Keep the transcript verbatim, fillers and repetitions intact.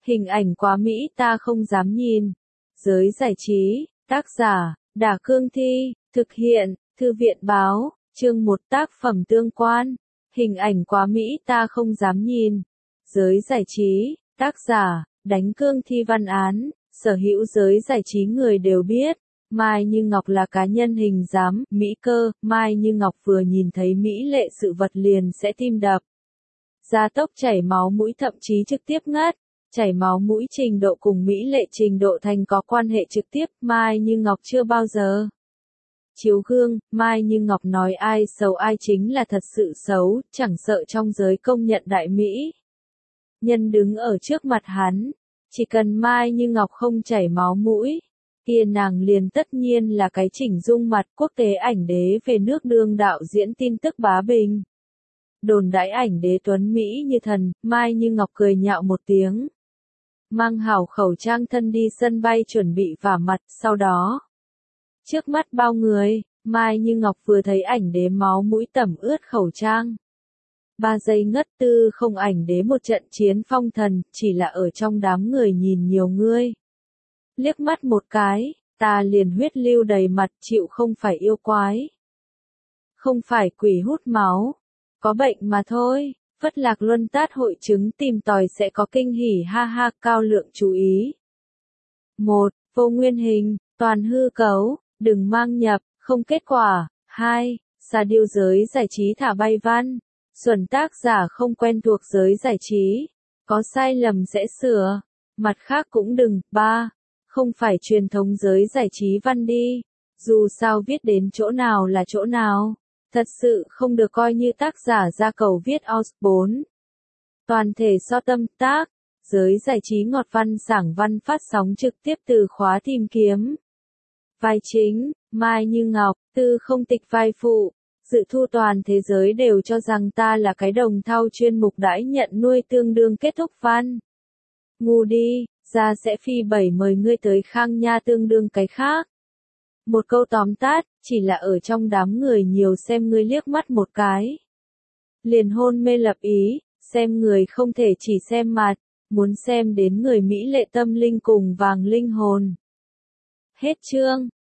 Hình ảnh quá mỹ ta không dám nhìn. Giới giải trí, tác giả, Đả Cương Thi, thực hiện, Thư viện Báo, chương một tác phẩm tương quan. Hình ảnh quá mỹ ta không dám nhìn. Giới giải trí, tác giả, Đánh Cương Thi văn án, sở hữu giới giải trí người đều biết. Mai Như Ngọc là cá nhân hình dáng, mỹ cơ, Mai Như Ngọc vừa nhìn thấy mỹ lệ sự vật liền sẽ tim đập. Gia tốc chảy máu mũi thậm chí trực tiếp ngất. Chảy máu mũi trình độ cùng mỹ lệ trình độ thành có quan hệ trực tiếp, Mai Như Ngọc chưa bao giờ. Chiếu gương, Mai Như Ngọc nói ai xấu ai chính là thật sự xấu, chẳng sợ trong giới công nhận đại mỹ. Nhân đứng ở trước mặt hắn, chỉ cần Mai Như Ngọc không chảy máu mũi, kia nàng liền tất nhiên là cái chỉnh dung mặt quốc tế ảnh đế về nước đương đạo diễn tin tức bá bình. Đồn đãi ảnh đế tuấn Mỹ như thần, Mai Như Ngọc cười nhạo một tiếng. Mang hảo khẩu trang thân đi sân bay chuẩn bị vả mặt, sau đó. Trước mắt bao người, Mai Như Ngọc vừa thấy ảnh đế máu mũi tẩm ướt khẩu trang. Ba giây ngất tư không ảnh đế một trận chiến phong thần, chỉ là ở trong đám người nhìn nhiều người. Liếc mắt một cái, ta liền huyết lưu đầy mặt chịu không phải yêu quái. Không phải quỷ hút máu, có bệnh mà thôi. Phất Lạc Luân Tát hội chứng tìm tòi sẽ có kinh hỉ ha ha cao lượng chú ý. một. Vô nguyên hình, toàn hư cấu, đừng mang nhập, không kết quả. hai. Xà điêu giới giải trí thả bay văn. Xuẩn tác giả không quen thuộc giới giải trí. Có sai lầm sẽ sửa. Mặt khác cũng đừng. ba. Không phải truyền thống giới giải trí văn đi. Dù sao viết đến chỗ nào là chỗ nào. Thật sự không được coi như tác giả ra cầu viết os. bốn. Toàn thể so tâm tác, giới giải trí ngọt văn sảng văn phát sóng trực tiếp từ khóa tìm kiếm. Vai chính, Mai Như Ngọc, tư không tịch vai phụ, dự thu toàn thế giới đều cho rằng ta là cái đồng thau chuyên mục đãi nhận nuôi tương đương kết thúc văn. Ngu đi, ra sẽ phi bảy mời ngươi tới Khang Nha tương đương cái khác. Một câu tóm tắt, chỉ là ở trong đám người nhiều xem ngươi liếc mắt một cái. Liền hôn mê lập ý, xem người không thể chỉ xem mặt, muốn xem đến người mỹ lệ tâm linh cùng vàng linh hồn. Hết chương.